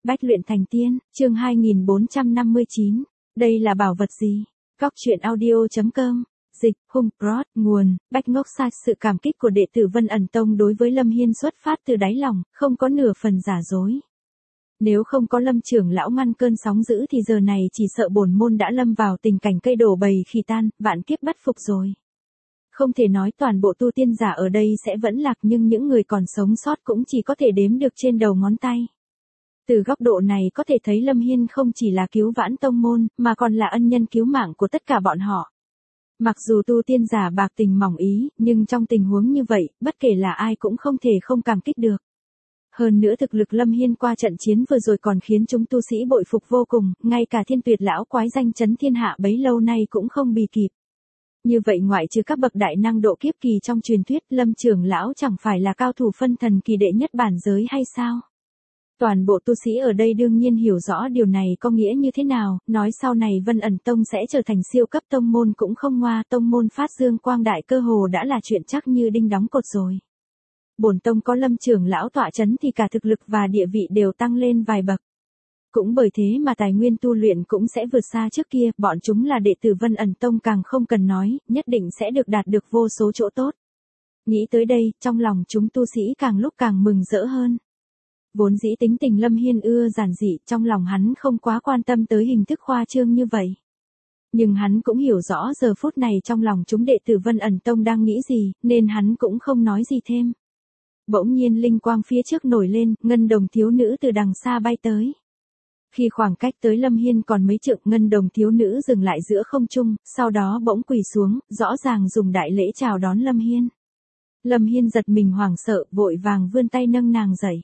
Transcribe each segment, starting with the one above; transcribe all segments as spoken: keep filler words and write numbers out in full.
Bách luyện thành tiên, chương hai nghìn bốn trăm năm mươi chín. Đây là bảo vật gì? Góc truyện audio.com. Dịch, Hùng, Prod, nguồn, Bách Ngốc Sai. Sự cảm kích của đệ tử Vân ẩn tông đối với Lâm Hiên xuất phát từ đáy lòng, không có nửa phần giả dối. Nếu không có Lâm trưởng lão ngăn cơn sóng dữ thì giờ này chỉ sợ bổn môn đã lâm vào tình cảnh cây đổ bầy khỉ tan, vạn kiếp bất phục rồi. Không thể nói toàn bộ tu tiên giả ở đây sẽ vẫn lạc, nhưng những người còn sống sót cũng chỉ có thể đếm được trên đầu ngón tay. Từ góc độ này có thể thấy Lâm Hiên không chỉ là cứu vãn tông môn, mà còn là ân nhân cứu mạng của tất cả bọn họ. Mặc dù tu tiên giả bạc tình mỏng ý, nhưng trong tình huống như vậy, bất kể là ai cũng không thể không cảm kích được. Hơn nữa thực lực Lâm Hiên qua trận chiến vừa rồi còn khiến chúng tu sĩ bội phục vô cùng, ngay cả Thiên Tuyệt lão quái danh chấn thiên hạ bấy lâu nay cũng không bì kịp. Như vậy ngoại trừ các bậc đại năng độ kiếp kỳ trong truyền thuyết, Lâm trưởng lão chẳng phải là cao thủ phân thần kỳ đệ nhất bản giới hay sao? Toàn bộ tu sĩ ở đây đương nhiên hiểu rõ điều này có nghĩa như thế nào, nói sau này Vân ẩn tông sẽ trở thành siêu cấp tông môn cũng không ngoa, tông môn phát dương quang đại cơ hồ đã là chuyện chắc như đinh đóng cột rồi. Bổn tông có Lâm trưởng lão tọa chấn thì cả thực lực và địa vị đều tăng lên vài bậc. Cũng bởi thế mà tài nguyên tu luyện cũng sẽ vượt xa trước kia, bọn chúng là đệ tử Vân ẩn tông càng không cần nói, nhất định sẽ được đạt được vô số chỗ tốt. Nghĩ tới đây, trong lòng chúng tu sĩ càng lúc càng mừng rỡ hơn. Vốn dĩ tính tình Lâm Hiên ưa giản dị, trong lòng hắn không quá quan tâm tới hình thức khoa trương như vậy. Nhưng hắn cũng hiểu rõ giờ phút này trong lòng chúng đệ tử Vân ẩn tông đang nghĩ gì, nên hắn cũng không nói gì thêm. Bỗng nhiên linh quang phía trước nổi lên, ngân đồng thiếu nữ từ đằng xa bay tới. Khi khoảng cách tới Lâm Hiên còn mấy trượng, ngân đồng thiếu nữ dừng lại giữa không trung, sau đó bỗng quỳ xuống, rõ ràng dùng đại lễ chào đón Lâm Hiên. Lâm Hiên giật mình hoảng sợ, vội vàng vươn tay nâng nàng dậy.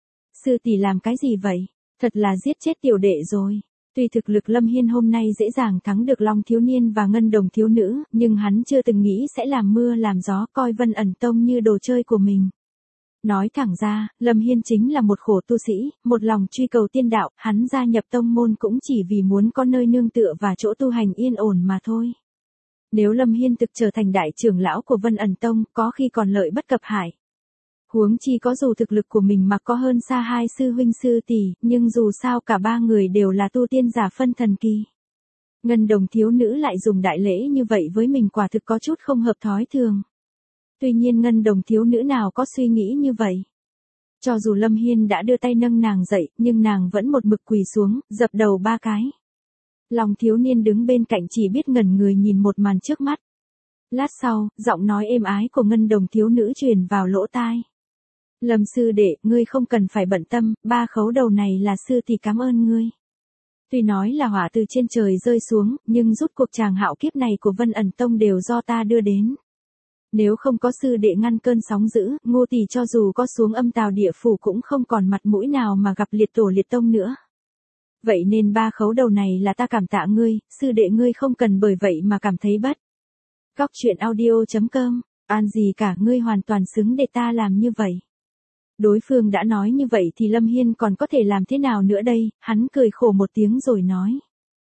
Sư tỷ làm cái gì vậy? Thật là giết chết tiểu đệ rồi. Tuy thực lực Lâm Hiên hôm nay dễ dàng thắng được Long thiếu niên và ngân đồng thiếu nữ, nhưng hắn chưa từng nghĩ sẽ làm mưa làm gió, coi Vân ẩn tông như đồ chơi của mình. Nói thẳng ra, Lâm Hiên chính là một khổ tu sĩ, một lòng truy cầu tiên đạo, hắn gia nhập tông môn cũng chỉ vì muốn có nơi nương tựa và chỗ tu hành yên ổn mà thôi. Nếu Lâm Hiên thực trở thành đại trưởng lão của Vân ẩn tông, có khi còn lợi bất cập hại. Huống chi có dù thực lực của mình mà có hơn xa hai sư huynh sư tỷ, nhưng dù sao cả ba người đều là tu tiên giả phân thần kỳ. Ngân đồng thiếu nữ lại dùng đại lễ như vậy với mình quả thực có chút không hợp thói thường. Tuy nhiên ngân đồng thiếu nữ nào có suy nghĩ như vậy. Cho dù Lâm Hiên đã đưa tay nâng nàng dậy, nhưng nàng vẫn một mực quỳ xuống, dập đầu ba cái. Long thiếu niên đứng bên cạnh chỉ biết ngẩn người nhìn một màn trước mắt. Lát sau, giọng nói êm ái của ngân đồng thiếu nữ truyền vào lỗ tai. Lâm sư đệ, ngươi không cần phải bận tâm, ba khấu đầu này là sư tỷ cảm ơn ngươi. Tuy nói là hỏa từ trên trời rơi xuống, nhưng rút cuộc tràng hạo kiếp này của Vân ẩn tông đều do ta đưa đến. Nếu không có sư đệ ngăn cơn sóng dữ, Ngô tỷ cho dù có xuống âm tào địa phủ cũng không còn mặt mũi nào mà gặp liệt tổ liệt tông nữa. Vậy nên ba khấu đầu này là ta cảm tạ ngươi, sư đệ ngươi không cần bởi vậy mà cảm thấy bất. Góc truyện audio.com, an gì cả, ngươi hoàn toàn xứng để ta làm như vậy. Đối phương đã nói như vậy thì Lâm Hiên còn có thể làm thế nào nữa đây, hắn cười khổ một tiếng rồi nói.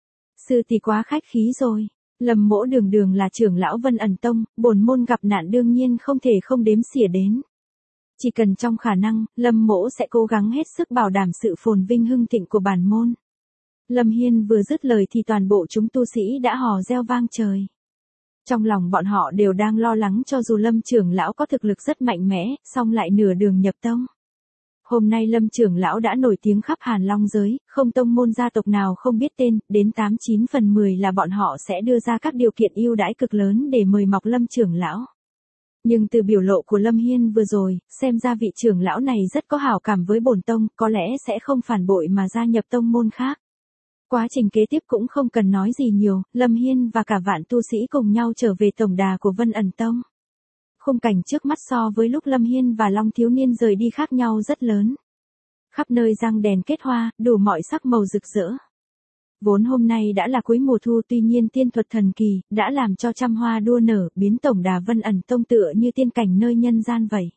Sư tỷ quá khách khí rồi. Lâm mỗ đường đường là trưởng lão Vân ẩn tông, bổn môn gặp nạn đương nhiên không thể không đếm xỉa đến. Chỉ cần trong khả năng, Lâm mỗ sẽ cố gắng hết sức bảo đảm sự phồn vinh hưng thịnh của bản môn. Lâm Hiên vừa dứt lời thì toàn bộ chúng tu sĩ đã hò reo vang trời. Trong lòng bọn họ đều đang lo lắng cho dù Lâm trưởng lão có thực lực rất mạnh mẽ, song lại nửa đường nhập tông. Hôm nay Lâm trưởng lão đã nổi tiếng khắp Hàn Long giới, không tông môn gia tộc nào không biết tên, đến tám chín phần mười là bọn họ sẽ đưa ra các điều kiện ưu đãi cực lớn để mời mọc Lâm trưởng lão. Nhưng từ biểu lộ của Lâm Hiên vừa rồi, xem ra vị trưởng lão này rất có hảo cảm với bổn tông, có lẽ sẽ không phản bội mà gia nhập tông môn khác. Quá trình kế tiếp cũng không cần nói gì nhiều, Lâm Hiên và cả vạn tu sĩ cùng nhau trở về tổng đà của Vân ẩn tông. Khung cảnh trước mắt so với lúc Lâm Hiên và Long thiếu niên rời đi khác nhau rất lớn. Khắp nơi răng đèn kết hoa, đủ mọi sắc màu rực rỡ. Vốn hôm nay đã là cuối mùa thu, tuy nhiên tiên thuật thần kỳ, đã làm cho trăm hoa đua nở, biến tổng đà Vân ẩn tông tựa như tiên cảnh nơi nhân gian vậy.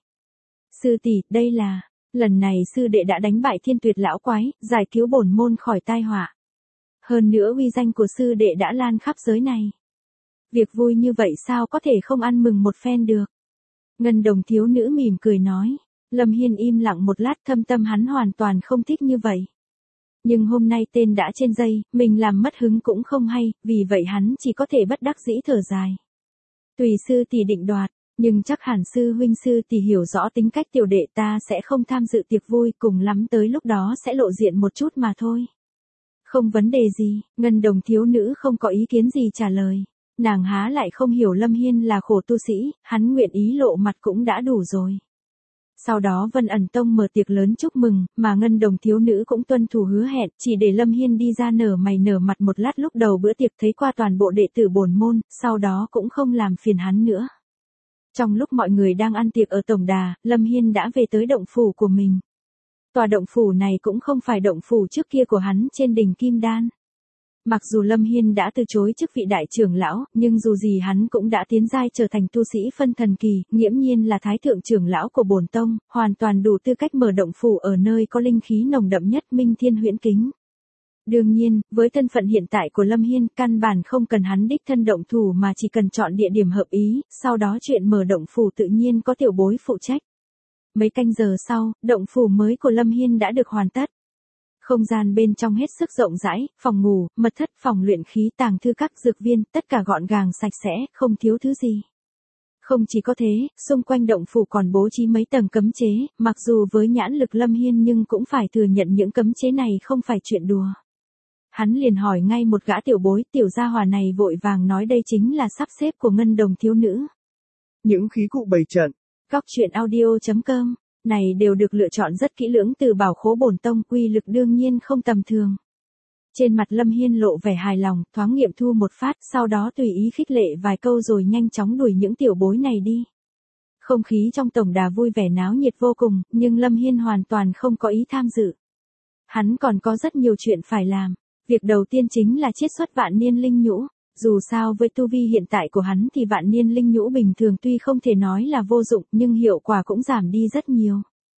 Sư tỷ, đây là, lần này sư đệ đã đánh bại Thiên Tuyệt lão quái, giải cứu bổn môn khỏi tai họa. Hơn nữa uy danh của sư đệ đã lan khắp giới này. Việc vui như vậy sao có thể không ăn mừng một phen được. Ngân đồng thiếu nữ mỉm cười nói. Lâm Hiên im lặng một lát, thâm tâm hắn hoàn toàn không thích như vậy. Nhưng hôm nay tên đã trên dây, mình làm mất hứng cũng không hay, vì vậy hắn chỉ có thể bất đắc dĩ thở dài. Tùy sư tỷ định đoạt, nhưng chắc hẳn sư huynh sư tỷ hiểu rõ tính cách tiểu đệ ta sẽ không tham dự tiệc vui, cùng lắm tới lúc đó sẽ lộ diện một chút mà thôi. Không vấn đề gì, Ngân Đồng thiếu nữ không có ý kiến gì trả lời. Nàng há lại không hiểu Lâm Hiên là khổ tu sĩ, hắn nguyện ý lộ mặt cũng đã đủ rồi. Sau đó Vân ẩn tông mở tiệc lớn chúc mừng, mà Ngân Đồng thiếu nữ cũng tuân thủ hứa hẹn, chỉ để Lâm Hiên đi ra nở mày nở mặt một lát lúc đầu bữa tiệc thấy qua toàn bộ đệ tử bổn môn, sau đó cũng không làm phiền hắn nữa. Trong lúc mọi người đang ăn tiệc ở tổng đà, Lâm Hiên đã về tới động phủ của mình. Tòa động phủ này cũng không phải động phủ trước kia của hắn trên đỉnh Kim Đan. Mặc dù Lâm Hiên đã từ chối chức vị đại trưởng lão, nhưng dù gì hắn cũng đã tiến giai trở thành tu sĩ phân thần kỳ, nghiễm nhiên là thái thượng trưởng lão của bổn tông, hoàn toàn đủ tư cách mở động phủ ở nơi có linh khí nồng đậm nhất Minh Thiên Huyễn Kính. Đương nhiên, với thân phận hiện tại của Lâm Hiên, căn bản không cần hắn đích thân động thủ mà chỉ cần chọn địa điểm hợp ý, sau đó chuyện mở động phủ tự nhiên có tiểu bối phụ trách. Mấy canh giờ sau, động phủ mới của Lâm Hiên đã được hoàn tất. Không gian bên trong hết sức rộng rãi, phòng ngủ, mật thất, phòng luyện khí, tàng thư các dược viên, tất cả gọn gàng sạch sẽ, không thiếu thứ gì. Không chỉ có thế, xung quanh động phủ còn bố trí mấy tầng cấm chế, mặc dù với nhãn lực Lâm Hiên nhưng cũng phải thừa nhận những cấm chế này không phải chuyện đùa. Hắn liền hỏi ngay một gã tiểu bối, tiểu gia hỏa này vội vàng nói đây chính là sắp xếp của Ngân Đồng thiếu nữ. Những khí cụ bày trận. Góc truyện audio chấm com này đều được lựa chọn rất kỹ lưỡng từ bảo khố bổn tông, uy lực đương nhiên không tầm thường. Trên mặt Lâm Hiên lộ vẻ hài lòng, thoáng nghiệm thu một phát, sau đó tùy ý khích lệ vài câu rồi nhanh chóng đuổi những tiểu bối này đi. Không khí trong tổng đà vui vẻ náo nhiệt vô cùng, nhưng Lâm Hiên hoàn toàn không có ý tham dự. Hắn còn có rất nhiều chuyện phải làm. Việc đầu tiên chính là chiết xuất vạn niên linh nhũ. Dù sao với tu vi hiện tại của hắn thì vạn niên linh nhũ bình thường tuy không thể nói là vô dụng nhưng hiệu quả cũng giảm đi rất nhiều.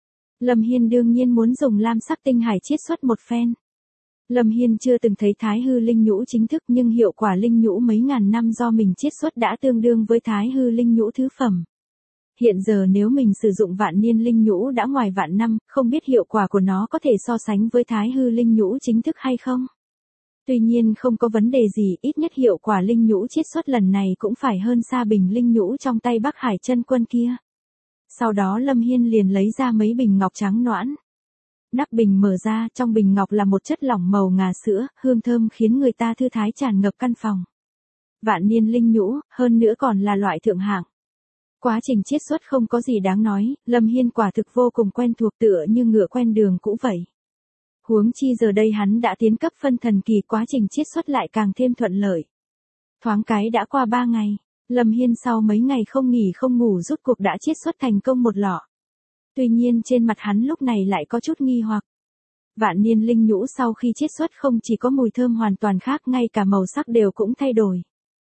Lâm Hiên đương nhiên muốn dùng lam sắc tinh hải chiết xuất một phen. Lâm Hiên chưa từng thấy thái hư linh nhũ chính thức nhưng hiệu quả linh nhũ mấy ngàn năm do mình chiết xuất đã tương đương với thái hư linh nhũ thứ phẩm. Hiện giờ nếu mình sử dụng vạn niên linh nhũ đã ngoài vạn năm, không biết hiệu quả của nó có thể so sánh với thái hư linh nhũ chính thức hay không? Tuy nhiên không có vấn đề gì, ít nhất hiệu quả linh nhũ chiết xuất lần này cũng phải hơn xa bình linh nhũ trong tay Bắc Hải chân quân kia. Sau đó Lâm Hiên liền lấy ra mấy bình ngọc trắng nõn. Nắp bình mở ra, trong bình ngọc là một chất lỏng màu ngà sữa, hương thơm khiến người ta thư thái tràn ngập căn phòng. Vạn niên linh nhũ, hơn nữa còn là loại thượng hạng. Quá trình chiết xuất không có gì đáng nói, Lâm Hiên quả thực vô cùng quen thuộc tựa như ngựa quen đường cũ vậy. Huống chi giờ đây hắn đã tiến cấp phân thần kỳ, quá trình chiết xuất lại càng thêm thuận lợi. Thoáng cái đã qua ba ngày, Lâm Hiên sau mấy ngày không nghỉ không ngủ rút cuộc đã chiết xuất thành công một lọ. Tuy nhiên trên mặt hắn lúc này lại có chút nghi hoặc. Vạn niên linh nhũ sau khi chiết xuất không chỉ có mùi thơm hoàn toàn khác, ngay cả màu sắc đều cũng thay đổi.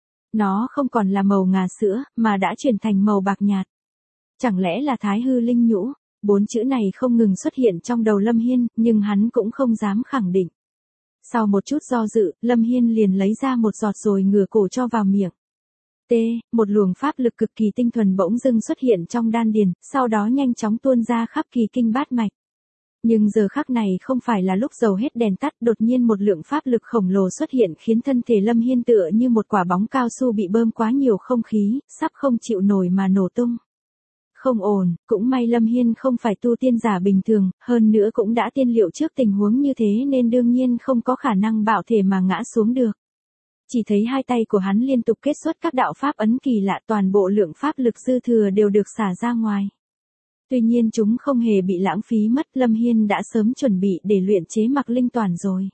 Nó không còn là màu ngà sữa, mà đã chuyển thành màu bạc nhạt. Chẳng lẽ là thái hư linh nhũ? Bốn chữ này không ngừng xuất hiện trong đầu Lâm Hiên, nhưng hắn cũng không dám khẳng định. Sau một chút do dự, Lâm Hiên liền lấy ra một giọt rồi ngửa cổ cho vào miệng. T, một luồng pháp lực cực kỳ tinh thuần bỗng dưng xuất hiện trong đan điền, sau đó nhanh chóng tuôn ra khắp kỳ kinh bát mạch. Nhưng giờ khắc này không phải là lúc dầu hết đèn tắt, đột nhiên một lượng pháp lực khổng lồ xuất hiện khiến thân thể Lâm Hiên tựa như một quả bóng cao su bị bơm quá nhiều không khí, sắp không chịu nổi mà nổ tung. Không ổn, cũng may Lâm Hiên không phải tu tiên giả bình thường, hơn nữa cũng đã tiên liệu trước tình huống như thế nên đương nhiên không có khả năng bạo thể mà ngã xuống được. Chỉ thấy hai tay của hắn liên tục kết xuất các đạo pháp ấn kỳ lạ, toàn bộ lượng pháp lực dư thừa đều được xả ra ngoài. Tuy nhiên chúng không hề bị lãng phí mất, Lâm Hiên đã sớm chuẩn bị để luyện chế Mặc Linh Toàn rồi.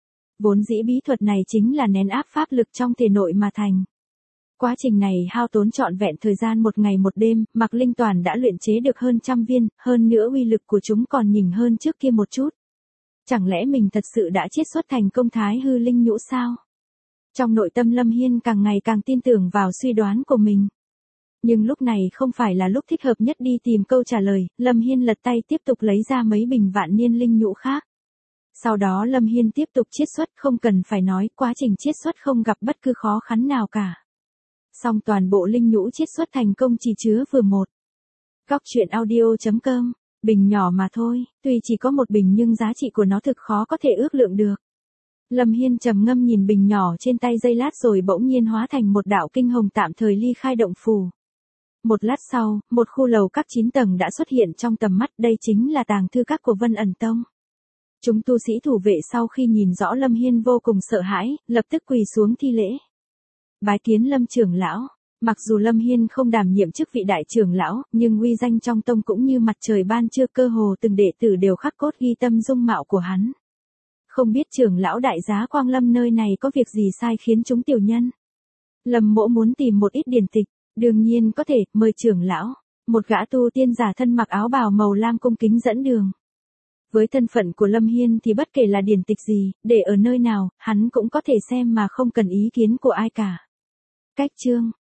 Vốn dĩ bí thuật này chính là nén áp pháp lực trong thể nội mà thành. Quá trình này hao tốn trọn vẹn thời gian một ngày một đêm, Mặc Linh Toàn đã luyện chế được hơn trăm viên, hơn nữa uy lực của chúng còn nhỉnh hơn trước kia một chút. Chẳng lẽ mình thật sự đã chiết xuất thành công thái hư linh nhũ sao? Trong nội tâm Lâm Hiên càng ngày càng tin tưởng vào suy đoán của mình. Nhưng lúc này không phải là lúc thích hợp nhất đi tìm câu trả lời, Lâm Hiên lật tay tiếp tục lấy ra mấy bình vạn niên linh nhũ khác. Sau đó Lâm Hiên tiếp tục chiết xuất, không cần phải nói, quá trình chiết xuất không gặp bất cứ khó khăn nào cả. Song toàn bộ linh nhũ chiết xuất thành công chỉ chứa vừa một. Góc truyện audio chấm com Bình nhỏ mà thôi, tuy chỉ có một bình nhưng giá trị của nó thực khó có thể ước lượng được. Lâm Hiên trầm ngâm nhìn bình nhỏ trên tay giây lát rồi bỗng nhiên hóa thành một đạo kinh hồng tạm thời ly khai động phủ. Một lát sau, một khu lầu các chín tầng đã xuất hiện trong tầm mắt, đây chính là tàng thư các của Vân ẩn tông. Chúng tu sĩ thủ vệ sau khi nhìn rõ Lâm Hiên vô cùng sợ hãi, lập tức quỳ xuống thi lễ. Bái kiến Lâm trưởng lão. Mặc dù Lâm Hiên không đảm nhiệm chức vị đại trưởng lão, nhưng uy danh trong tông cũng như mặt trời ban trưa, cơ hồ từng đệ tử đều khắc cốt ghi tâm dung mạo của hắn. Không biết trưởng lão đại giá Quang Lâm nơi này có việc gì sai khiến chúng tiểu nhân? Lâm mỗ muốn tìm một ít điển tịch, đương nhiên có thể, mời trưởng lão. Một gã tu tiên giả thân mặc áo bào màu lam cung kính dẫn đường. Với thân phận của Lâm Hiên thì bất kể là điển tịch gì, để ở nơi nào, hắn cũng có thể xem mà không cần ý kiến của ai cả. Cách chương